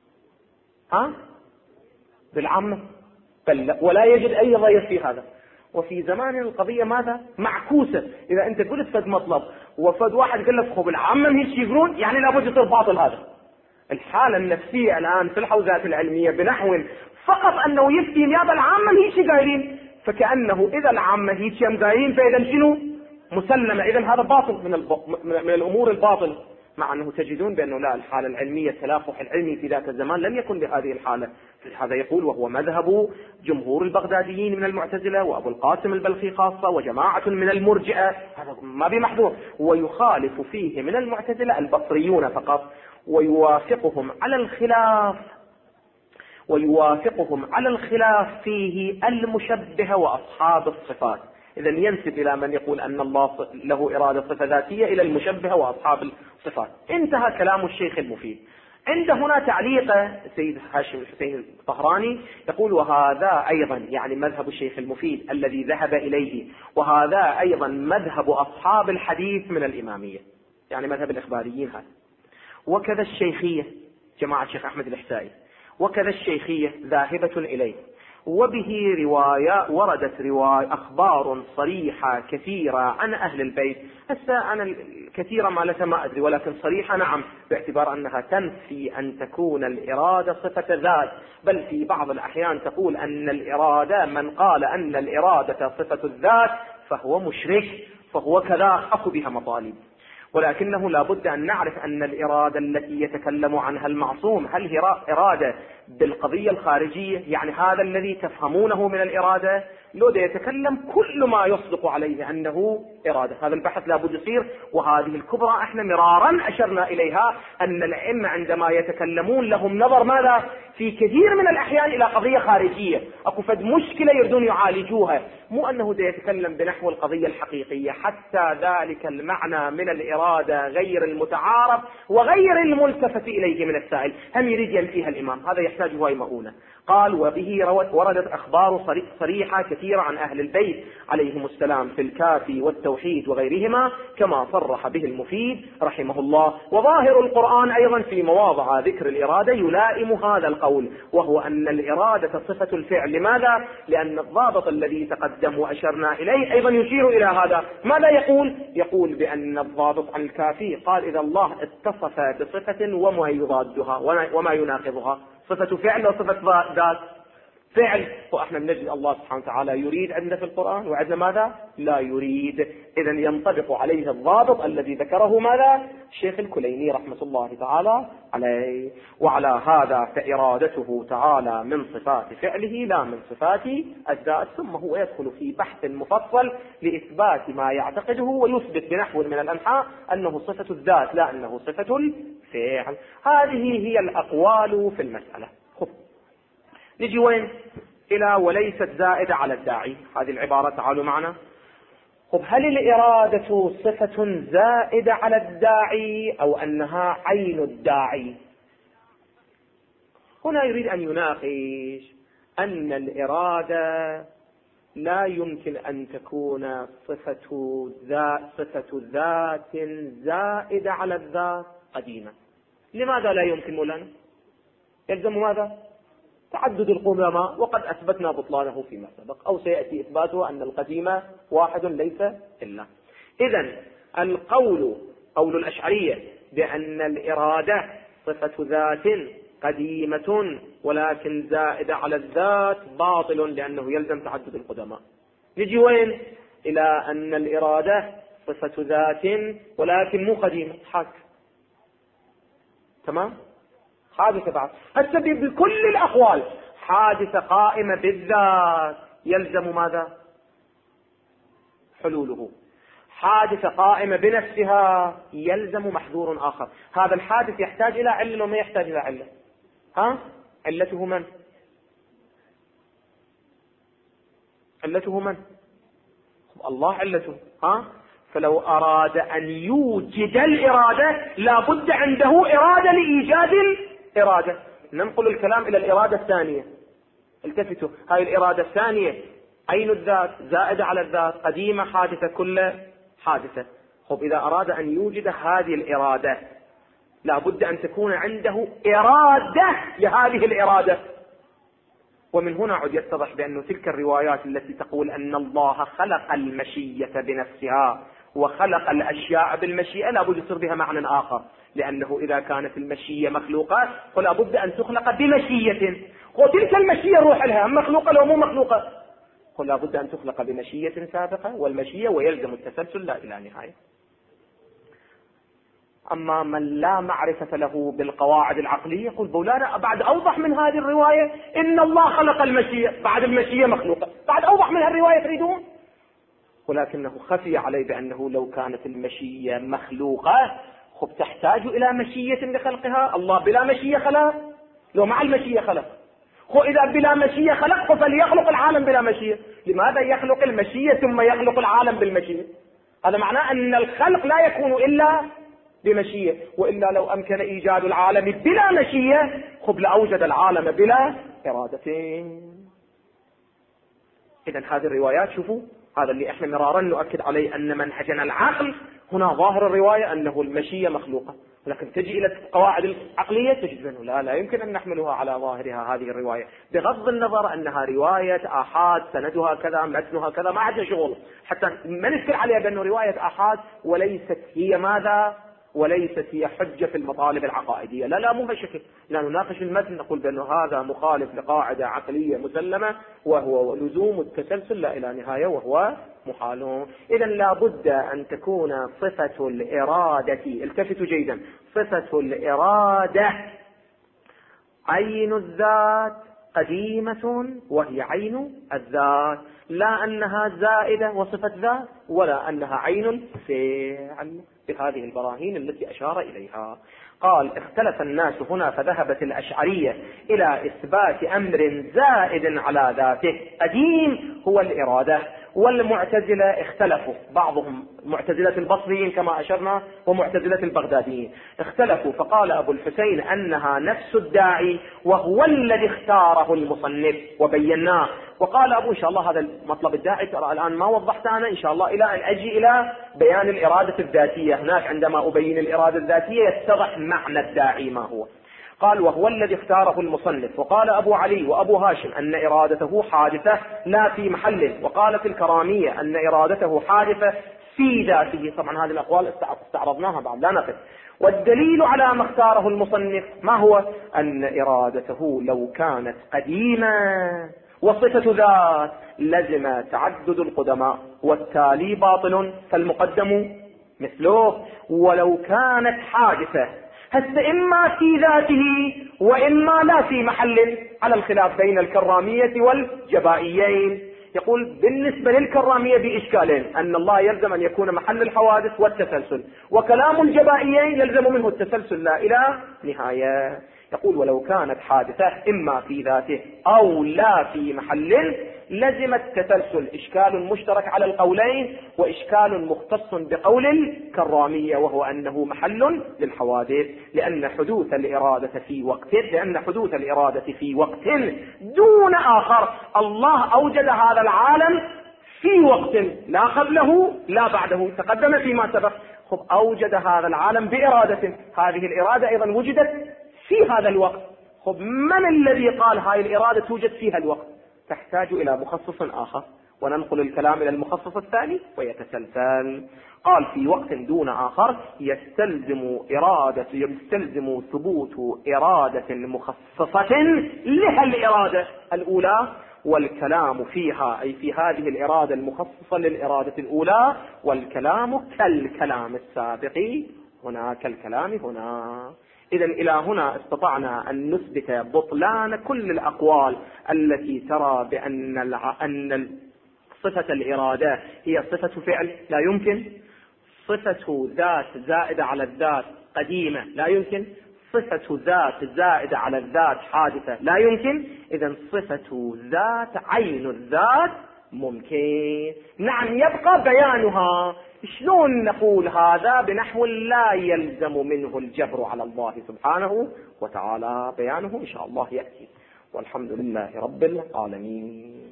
A: بالعامة، ولا يجد أي ضير في هذا. وفي زمان القضية ماذا؟ معكوسة. إذا أنت قلت فد مطلب وفد واحد قال لك خب العامة هيك يقولون، يعني لابد يصير باطل. هذا الحالة النفسية الآن في الحوزات العلمية بنحو فقط أنه يفتي نيابة العامة هيك قايلين، فكأنه إذا العامة هيك قايلين فإذا شنو؟ مسلمة. إذا هذا باطل من الأمور الباطلة، مع أنه تجدون بأنه لا، الحالة العلمية التلاقح العلمي في ذاك الزمان لم يكن بهذه الحالة. هذا يقول وهو مذهب جمهور البغداديين من المعتزلة وأبو القاسم البلخي خاصة وجماعة من المرجئة، هذا ما بمحظور. ويخالف فيه من المعتزلة البصريون فقط، ويوافقهم على الخلاف فيه المشبهة وأصحاب الصفات. إذا ينسب إلى من يقول أن الله له إرادة صفة ذاتية إلى المشبهة وأصحاب الصفات. انتهى كلام الشيخ المفيد. عند هنا تعليقه سيد هاشم الحسين الطهراني يقول وهذا أيضا يعني مذهب الشيخ المفيد الذي ذهب إليه، وهذا أيضا مذهب أصحاب الحديث من الإمامية، يعني مذهب الإخباريين هذا. وكذا الشيخية جماعة الشيخ أحمد الإحسائي، وكذا الشيخية ذاهبة إليه. وبه وردت أخبار صريحة كثيرة عن أهل البيت. هسه أنا الكثيرة ما أدري، ولكن صريحة نعم، باعتبار أنها تنفي أن تكون الإرادة صفة ذات، بل في بعض الأحيان تقول أن الإرادة، من قال أن الإرادة صفة الذات فهو مشرك، فهو كذا، أكو بها مطالب. ولكنه لا بد أن نعرف أن الإرادة التي يتكلم عنها المعصوم هل هي إرادة بالقضية الخارجية، يعني هذا الذي تفهمونه من الإرادة، لو ده يتكلم كل ما يصدق عليه أنه إرادة. هذا البحث لا بد يصير. وهذه الكبرى احنا مرارا أشرنا إليها، أن الأئمة عندما يتكلمون لهم نظر ماذا في كثير من الأحيان إلى قضية خارجية، أكو فد مشكلة يردون يعالجوها، مو أنه ده يتكلم بنحو القضية الحقيقية. حتى ذلك المعنى من الإرادة غير المتعارف وغير الملتفت إليه من السائل هم يريد ينفيها الإمام، هذا يحتاج هواي مؤونة. قال وبه وردت أخبار صريحة كثيرة عن أهل البيت عليهم السلام في الكافي والتوحيد وغيرهما، كما صرح به المفيد رحمه الله. وظاهر القرآن أيضا في مواضع ذكر الإرادة يلائم هذا القول، وهو أن الإرادة صفة الفعل. لماذا؟ لأن الضابط الذي تقدم وأشرنا إليه أيضا يشير إلى هذا. ماذا يقول بأن الضابط عن الكافي قال إذا الله اتصف بصفة وما يضادها وما يناقضها، صفة فعل وصفة ذات. فعل وإحنا بنجد الله سبحانه وتعالى يريد عندنا في القرآن، وعندنا ماذا؟ لا يريد. إذا ينطبق عليه الضابط الذي ذكره ماذا؟ الشيخ الكليني رحمة الله تعالى عليه. وعلى هذا فإرادته تعالى من صفات فعله لا من صفات الذات. ثم هو يدخل في بحث مفصل لإثبات ما يعتقده، ويثبت بنحو من الأنحاء أنه صفة الذات لا أنه صفة الفعل. هذه هي الأقوال في المسألة. نجي وين؟ إلى وليست زائدة على الداعي. هذه العبارة تعالوا معنا. هل الإرادة صفة زائدة على الداعي أو أنها عين الداعي؟ هنا يريد أن يناقش أن الإرادة لا يمكن أن تكون صفة ذات زائدة على الذات قديمة. لماذا لا يمكن مولانا؟ يلزم ماذا؟ تعدد القدماء، وقد أثبتنا بطلانه فيما سبق، أو سيأتي إثباته أن القديم واحد ليس إلا. إذن القول قول الأشعرية بأن الإرادة صفة ذات قديمة ولكن زائدة على الذات باطل، لأنه يلزم تعدد القدماء. نجي وين؟ إلى أن الإرادة صفة ذات ولكن مو قديمة، تمام؟ حادثة بعد السبب بكل الأقوال، حادثة قائمة بالذات يلزم ماذا؟ حلوله. حادثة قائمة بنفسها يلزم محذور آخر. هذا الحادث يحتاج إلى علة وما يحتاج إلى علة. علته من؟ علته من؟ الله علته. فلو أراد أن يوجد الإرادة لابد عنده إرادة لإيجاد الإرادة. ننقل الكلام إلى الإرادة الثانية. التفتوا، هاي الإرادة الثانية عين الذات زائدة على الذات قديمة حادثة كل حادثة. إذا أراد أن يوجد هذه الإرادة لابد أن تكون عنده إرادة لهذه الإرادة. ومن هنا عد يتضح بأن تلك الروايات التي تقول أن الله خلق المشية بنفسها وخلق الأشياء بالمشيئة لا بد يصير بها معنى آخر، لأنه إذا كانت المشية مخلوقة فلا بد أن تخلق بمشية، وتلك المشية روح لها مخلوقة لو مو مخلوقة، فلا بد أن تخلق بمشية سابقة والمشية ويلزم التسلسل لا إلى نهاية. أما من لا معرفة له بالقواعد العقلية يقول مولانا بعد أوضح من هذه الرواية إن الله خلق المشية، بعد المشية مخلوقة، بعد أوضح من هالرواية تريدون؟ ولكنه خفي عليه بأنه لو كانت المشية مخلوقة تحتاج إلى مشية لخلقها. الله بلا مشية خلق، لو مع المشية خلق، إذا بلا مشية خلق فليخلق العالم بلا مشية. لماذا يخلق المشية ثم يخلق العالم بالمشية؟ هذا معناه أن الخلق لا يكون إلا بمشية، وإلا لو أمكن إيجاد العالم بلا مشية لأوجد العالم بلا إرادتين. إذن هذه الروايات شوفوا، هذا اللي احنا مرارا نؤكد عليه أن منهجنا العقل هنا ظاهر الرواية أنه المشية مخلوقة، ولكن تجي إلى القواعد العقلية تجد أنه لا يمكن أن نحملها على ظاهرها هذه الرواية، بغض النظر أنها رواية آحاد سندها كذا متنها كذا، ما عندنا شغل حتى ما نشكل عليها بأنه رواية آحاد وليست هي ماذا، وليست هي حجة في المطالب العقائدية. لا مو بشكل، لا نناقش المتن نقول بأنه هذا مخالف لقاعدة عقلية مسلمة وهو لزوم التسلسل لا إلى نهاية وهو محال. إذن لا بد أن تكون صفة الإرادة، التفتوا جيدا، صفة الإرادة عين الذات قديمة وهي عين الذات، لا أنها زائدة وصفة ذات ولا أنها عين فعل، بهذه البراهين التي أشار إليها. قال اختلف الناس هنا فذهبت الأشعرية إلى إثبات أمر زائد على ذاته قديم هو الإرادة، والمعتزلة اختلفوا، بعضهم معتزلة البصريين كما أشرنا ومعتزلة البغداديين اختلفوا، فقال أبو الحسين أنها نفس الداعي وهو الذي اختاره المصنف وبيناه، وقال أبو إن شاء الله هذا المطلب الداعي ترى الآن ما وضحت أنا إن شاء الله إلى أن أجي إلى بيان الإرادة الذاتية، هناك عندما أبين الإرادة الذاتية يتضح معنى الداعي ما هو. قال وهو الذي اختاره المصنف. وقال أبو علي وأبو هاشم أن إرادته حادثة لا في محل، وقالت الكرامية أن إرادته حادثة في ذاته. طبعا هذه الأقوال استعرضناها بعد لا نقف. والدليل على ما اختاره المصنف ما هو؟ أن إرادته لو كانت قديمة وصفة ذات لزم تعدد القدماء والتالي باطل فالمقدم مثله، ولو كانت حادثة هسه إما في ذاته وإما لا في محل، على الخلاف بين الكرامية والجبائيين. يقول بالنسبة للكرامية بإشكالين، أن الله يلزم أن يكون محل الحوادث والتسلسل، وكلام الجبائيين يلزم منه التسلسل لا إلى نهاية. يقول ولو كانت حادثة إما في ذاته أو لا في محل لزم التسلسل. إشكال مشترك على القولين، وإشكال مختص بقول الكرامية وهو أنه محل للحوادث، لأن حدوث الإرادة في وقت دون آخر. الله أوجد هذا العالم في وقت لا قبله لا بعده، تقدم فيما سبق. أوجد هذا العالم بإرادة، هذه الإرادة أيضا وجدت في هذا الوقت. من الذي قال هاي الإرادة توجد فيها الوقت؟ تحتاج إلى مخصص آخر، وننقل الكلام إلى المخصص الثاني ويتسلسل. قال في وقت دون آخر يستلزم ثبوت إرادة مخصصة لها الإرادة الأولى، والكلام فيها أي في هذه الإرادة المخصصة للإرادة الأولى، والكلام كالكلام السابق هنا كالكلام هنا. إذن إلى هنا استطعنا أن نثبت بطلان كل الأقوال التي ترى بأن صفة الإرادة هي صفة فعل، لا يمكن. صفة ذات زائدة على الذات قديمة، لا يمكن. صفة ذات زائدة على الذات حادثة، لا يمكن. إذن صفة ذات عين الذات ممكن. نعم يبقى بيانها. شلون نقول هذا بنحو لا يلزم منه الجبر على الله سبحانه وتعالى؟ بيانه إن شاء الله يأتي، والحمد لله رب العالمين.